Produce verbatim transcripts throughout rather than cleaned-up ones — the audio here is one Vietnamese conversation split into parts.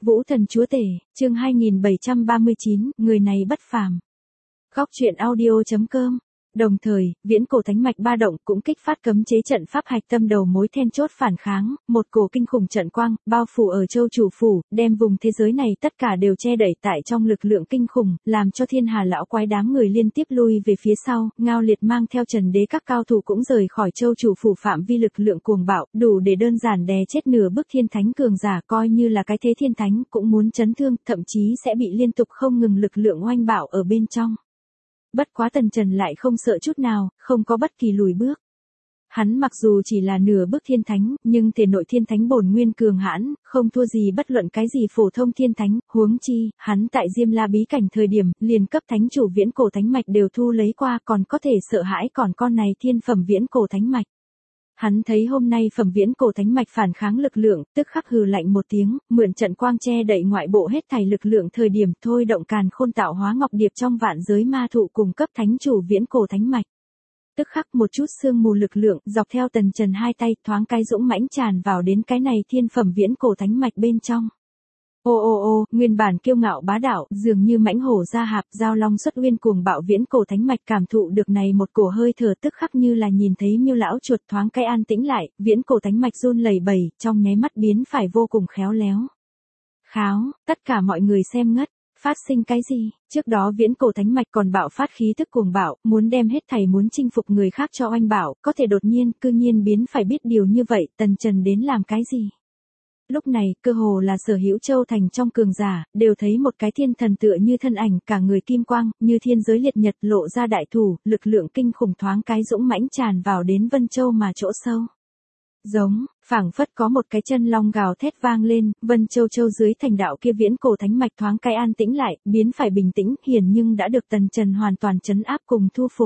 Vũ thần chúa tể, chương hai nghìn bảy trăm ba mươi chín, người này bất phàm. Góc truyện audio chấm com. Đồng thời, viễn cổ thánh mạch ba động cũng kích phát cấm chế trận pháp hạch tâm đầu mối then chốt phản kháng, một cổ kinh khủng trận quang, bao phủ ở châu chủ phủ, đem vùng thế giới này tất cả đều che đẩy tại trong lực lượng kinh khủng, làm cho thiên hà lão quái đám người liên tiếp lui về phía sau, Ngao Liệt mang theo Trần Đế các cao thủ cũng rời khỏi châu chủ phủ phạm vi lực lượng cuồng bạo, đủ để đơn giản đè chết nửa bức thiên thánh cường giả, coi như là cái thế thiên thánh cũng muốn chấn thương, thậm chí sẽ bị liên tục không ngừng lực lượng oanh bạo ở bên trong. Bất quá Tần Trần lại không sợ chút nào, không có bất kỳ lùi bước. Hắn mặc dù chỉ là nửa bước thiên thánh, nhưng thể nội thiên thánh bổn nguyên cường hãn, không thua gì bất luận cái gì phổ thông thiên thánh, huống chi, hắn tại Diêm La bí cảnh thời điểm, liền cấp thánh chủ viễn cổ thánh mạch đều thu lấy qua, còn có thể sợ hãi còn con này thiên phẩm viễn cổ thánh mạch. Hắn thấy hôm nay phẩm viễn cổ thánh mạch phản kháng lực lượng, tức khắc hừ lạnh một tiếng, mượn trận quang che đậy ngoại bộ hết thảy lực lượng thời điểm thôi động càn khôn tạo hóa ngọc điệp trong vạn giới ma thụ cùng cấp thánh chủ viễn cổ thánh mạch. Tức khắc một chút sương mù lực lượng dọc theo Tần Trần hai tay thoáng cái dũng mãnh tràn vào đến cái này thiên phẩm viễn cổ thánh mạch bên trong. Ô ô ô, nguyên bản kiêu ngạo bá đạo, dường như mãnh hổ ra hạp, giao long xuất uyên cuồng bạo viễn cổ thánh mạch cảm thụ được này một cổ hơi thở tức khắc như là nhìn thấy miêu lão chuột thoáng cái an tĩnh lại, viễn cổ thánh mạch run lẩy bẩy, trong nháy mắt biến phải vô cùng khéo léo. Kháo, tất cả mọi người xem ngất, phát sinh cái gì? Trước đó viễn cổ thánh mạch còn bạo phát khí tức cuồng bạo, muốn đem hết thảy muốn chinh phục người khác cho oanh bảo, có thể đột nhiên, cư nhiên biến phải biết điều như vậy, Tần Trần đến làm cái gì? Lúc này, cơ hồ là sở hữu châu thành trong cường giả, đều thấy một cái thiên thần tựa như thân ảnh, cả người kim quang, như thiên giới liệt nhật lộ ra đại thủ, lực lượng kinh khủng thoáng cái dũng mãnh tràn vào đến Vân Châu mà chỗ sâu. Giống, phảng phất có một cái chân long gào thét vang lên, Vân Châu Châu dưới thành đạo kia viễn cổ thánh mạch thoáng cái an tĩnh lại, biến phải bình tĩnh, hiển nhưng đã được Tần Trần hoàn toàn trấn áp cùng thu phục.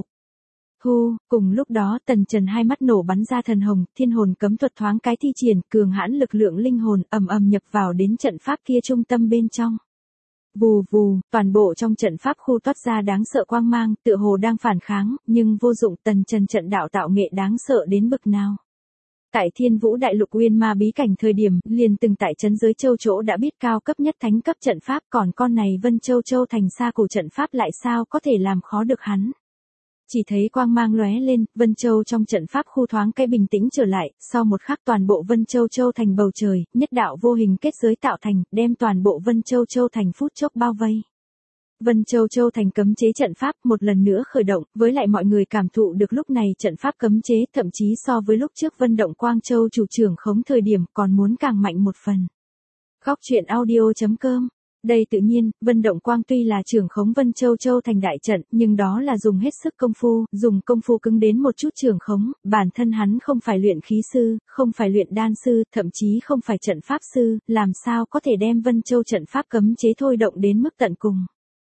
Hu, cùng lúc đó Tần Trần hai mắt nổ bắn ra thần hồng, thiên hồn cấm thuật thoáng cái thi triển, cường hãn lực lượng linh hồn ầm ầm nhập vào đến trận pháp kia trung tâm bên trong. Vù vù, toàn bộ trong trận pháp khu toát ra đáng sợ quang mang, tựa hồ đang phản kháng, nhưng vô dụng. Tần Trần trận đạo tạo nghệ đáng sợ đến bực nào. Tại Thiên Vũ Đại Lục Uyên Ma bí cảnh thời điểm, liền từng tại trấn giới châu chỗ đã biết cao cấp nhất thánh cấp trận pháp, còn con này Vân Châu Châu thành xa cổ trận pháp lại sao có thể làm khó được hắn. Chỉ thấy quang mang lóe lên, Vân Châu trong trận pháp khu thoáng cái bình tĩnh trở lại, sau một khắc toàn bộ Vân Châu Châu thành bầu trời, nhất đạo vô hình kết giới tạo thành, đem toàn bộ Vân Châu Châu thành phút chốc bao vây. Vân Châu Châu thành cấm chế trận pháp một lần nữa khởi động, với lại mọi người cảm thụ được lúc này trận pháp cấm chế thậm chí so với lúc trước Vân Động Quang Châu chủ trưởng khống thời điểm còn muốn càng mạnh một phần. Góc truyện audio chấm com. Đây tự nhiên, Vân Động Quang tuy là trưởng khống Vân Châu Châu thành đại trận, nhưng đó là dùng hết sức công phu, dùng công phu cứng đến một chút trưởng khống, bản thân hắn không phải luyện khí sư, không phải luyện đan sư, thậm chí không phải trận pháp sư, làm sao có thể đem Vân Châu trận pháp cấm chế thôi động đến mức tận cùng.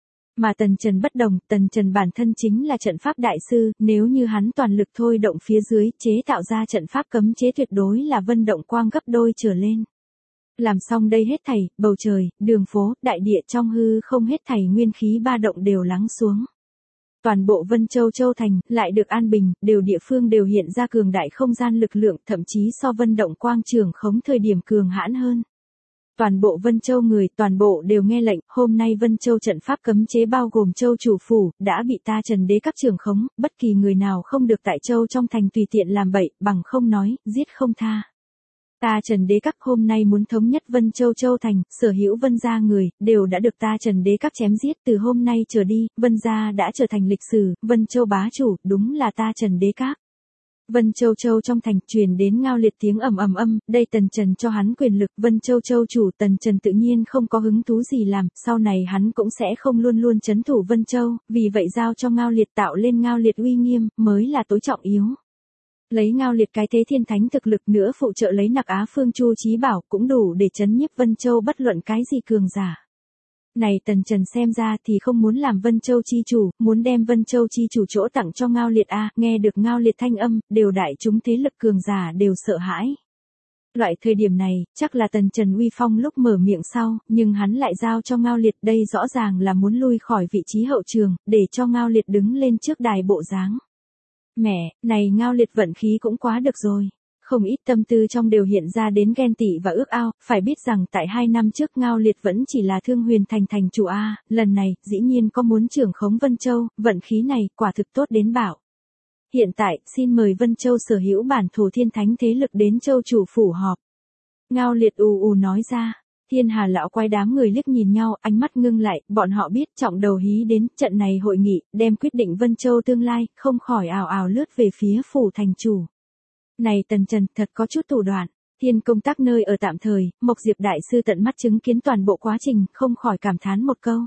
Mà Tần Trần bất đồng, Tần Trần bản thân chính là trận pháp đại sư, nếu như hắn toàn lực thôi động phía dưới, chế tạo ra trận pháp cấm chế tuyệt đối là Vân Động Quang gấp đôi trở lên. Làm xong đây hết thảy, bầu trời, đường phố, đại địa trong hư không hết thảy nguyên khí ba động đều lắng xuống. Toàn bộ Vân Châu Châu thành, lại được an bình, đều địa phương đều hiện ra cường đại không gian lực lượng, thậm chí so Vân Động Quang trưởng khống thời điểm cường hãn hơn. Toàn bộ Vân Châu người, toàn bộ đều nghe lệnh, hôm nay Vân Châu trận pháp cấm chế bao gồm Châu chủ phủ, đã bị ta Trần Đế các trưởng khống, bất kỳ người nào không được tại Châu trong thành tùy tiện làm bậy, bằng không nói, giết không tha. Ta Trần Đế các hôm nay muốn thống nhất Vân Châu Châu thành, sở hữu Vân gia người, đều đã được ta Trần Đế các chém giết, từ hôm nay trở đi, Vân gia đã trở thành lịch sử, Vân Châu bá chủ, đúng là ta Trần Đế các. Vân Châu Châu trong thành truyền đến Ngao Liệt tiếng ầm ầm âm, đây Tần Trần cho hắn quyền lực, Vân Châu Châu chủ Tần Trần tự nhiên không có hứng thú gì làm, sau này hắn cũng sẽ không luôn luôn trấn thủ Vân Châu, vì vậy giao cho Ngao Liệt tạo lên Ngao Liệt uy nghiêm, mới là tối trọng yếu. Lấy Ngao Liệt cái thế thiên thánh thực lực nữa phụ trợ lấy Nặc Á Phương Chu Chí Bảo cũng đủ để chấn nhiếp Vân Châu bất luận cái gì cường giả. Này Tần Trần xem ra thì không muốn làm Vân Châu chi chủ, muốn đem Vân Châu chi chủ chỗ tặng cho Ngao Liệt a, nghe được Ngao Liệt thanh âm, đều đại chúng thế lực cường giả đều sợ hãi. Loại thời điểm này, chắc là Tần Trần uy phong lúc mở miệng sau, nhưng hắn lại giao cho Ngao Liệt, đây rõ ràng là muốn lui khỏi vị trí hậu trường, để cho Ngao Liệt đứng lên trước đài bộ dáng. Mẹ, này Ngao Liệt vận khí cũng quá được rồi. không ít tâm tư trong đều hiện ra đến ghen tị và ước ao, phải biết rằng tại hai năm trước Ngao Liệt vẫn chỉ là Thương Huyền Thành thành chủ A, lần này, dĩ nhiên có muốn trưởng khống Vân Châu, vận khí này, quả thực tốt đến bảo. Hiện tại, xin mời Vân Châu sở hữu bản thổ thiên thánh thế lực đến Châu chủ phủ họp. Ngao Liệt ù ù nói ra. Thiên Hà lão quái đám người liếc nhìn nhau, ánh mắt ngưng lại, bọn họ biết trọng đầu hí đến, trận này hội nghị, đem quyết định Vân Châu tương lai, không khỏi ào ào lướt về phía phủ thành chủ. Này Tần Trần, thật có chút thủ đoạn. Thiên công tác nơi ở tạm thời, Mộc Diệp đại sư tận mắt chứng kiến toàn bộ quá trình, không khỏi cảm thán một câu.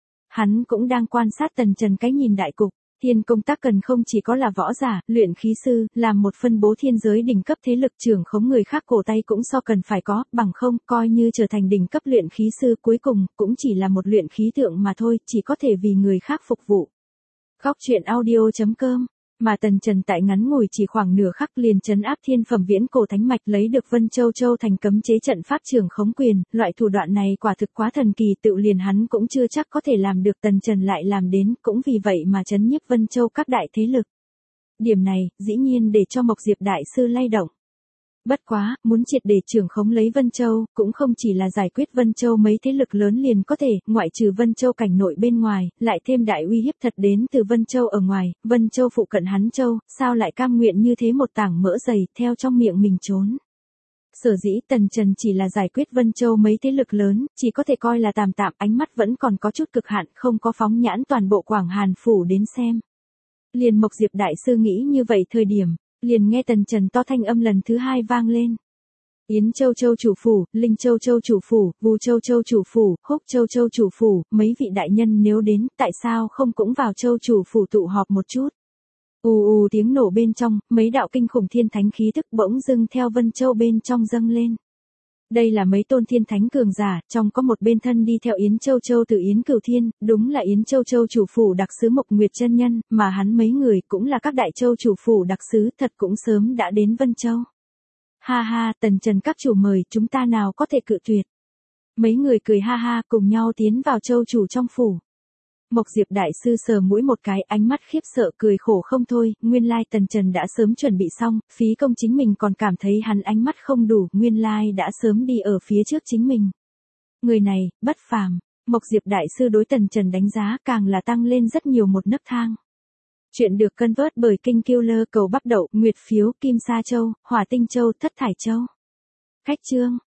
Hắn cũng đang quan sát Tần Trần cái nhìn đại cục. Thiên công tác cần không chỉ có là võ giả, luyện khí sư, làm một phân bố thiên giới đỉnh cấp thế lực trưởng khống người khác cổ tay cũng so cần phải có, bằng không, coi như trở thành đỉnh cấp luyện khí sư cuối cùng, cũng chỉ là một luyện khí tượng mà thôi, chỉ có thể vì người khác phục vụ. Góc truyện audio chấm com. Mà Tần Trần tại ngắn ngủi chỉ khoảng nửa khắc liền trấn áp thiên phẩm viễn cổ thánh mạch lấy được Vân Châu Châu thành cấm chế trận pháp trưởng khống quyền, loại thủ đoạn này quả thực quá thần kỳ, tự liền hắn cũng chưa chắc có thể làm được, Tần Trần lại làm đến, cũng vì vậy mà trấn nhiếp Vân Châu các đại thế lực. Điểm này, dĩ nhiên để cho Mộc Diệp đại sư lay động. Bất quá, muốn triệt để trưởng khống lấy Vân Châu, cũng không chỉ là giải quyết Vân Châu mấy thế lực lớn liền có thể, ngoại trừ Vân Châu cảnh nội bên ngoài, lại thêm đại uy hiếp thật đến từ Vân Châu ở ngoài, Vân Châu phụ cận hắn Châu, sao lại cam nguyện như thế một tảng mỡ dày, theo trong miệng mình trốn. Sở dĩ Tần Trần chỉ là giải quyết Vân Châu mấy thế lực lớn, chỉ có thể coi là tạm tạm, ánh mắt vẫn còn có chút cực hạn, không có phóng nhãn toàn bộ Quảng Hàn phủ đến xem. Liền Mộc Diệp đại sư nghĩ như vậy thời điểm, liền nghe Tần Trần to thanh âm lần thứ hai vang lên. Yến Châu Châu chủ phủ, Linh Châu Châu chủ phủ, Vu Châu Châu chủ phủ, Húc Châu Châu chủ phủ, mấy vị đại nhân nếu đến, tại sao không cũng vào Châu chủ phủ tụ họp một chút. Ù ù tiếng nổ bên trong, mấy đạo kinh khủng thiên thánh khí thức bỗng dưng theo Vân Châu bên trong dâng lên. Đây là mấy tôn thiên thánh cường giả, trong có một bên thân đi theo Yến Châu Châu từ Yến Cửu Thiên, đúng là Yến Châu Châu chủ phủ đặc sứ Mộc Nguyệt chân nhân, mà hắn mấy người cũng là các đại châu chủ phủ đặc sứ, thật cũng sớm đã đến Vân Châu. Ha ha, Tần Trần các chủ mời, chúng ta nào có thể cự tuyệt. Mấy người cười ha ha, cùng nhau tiến vào châu chủ trong phủ. Mộc Diệp đại sư sờ mũi một cái, ánh mắt khiếp sợ cười khổ không thôi, nguyên lai Tần Trần đã sớm chuẩn bị xong, phí công chính mình còn cảm thấy hắn ánh mắt không đủ, nguyên lai đã sớm đi ở phía trước chính mình. Người này, bất phàm, Mộc Diệp đại sư đối Tần Trần đánh giá càng là tăng lên rất nhiều một nấc thang. Chuyện được cân vớt bởi Kinh Killer cầu bắp đậu, Nguyệt phiếu, Kim Sa Châu, Hỏa Tinh Châu, Thất Thải Châu. Cách chương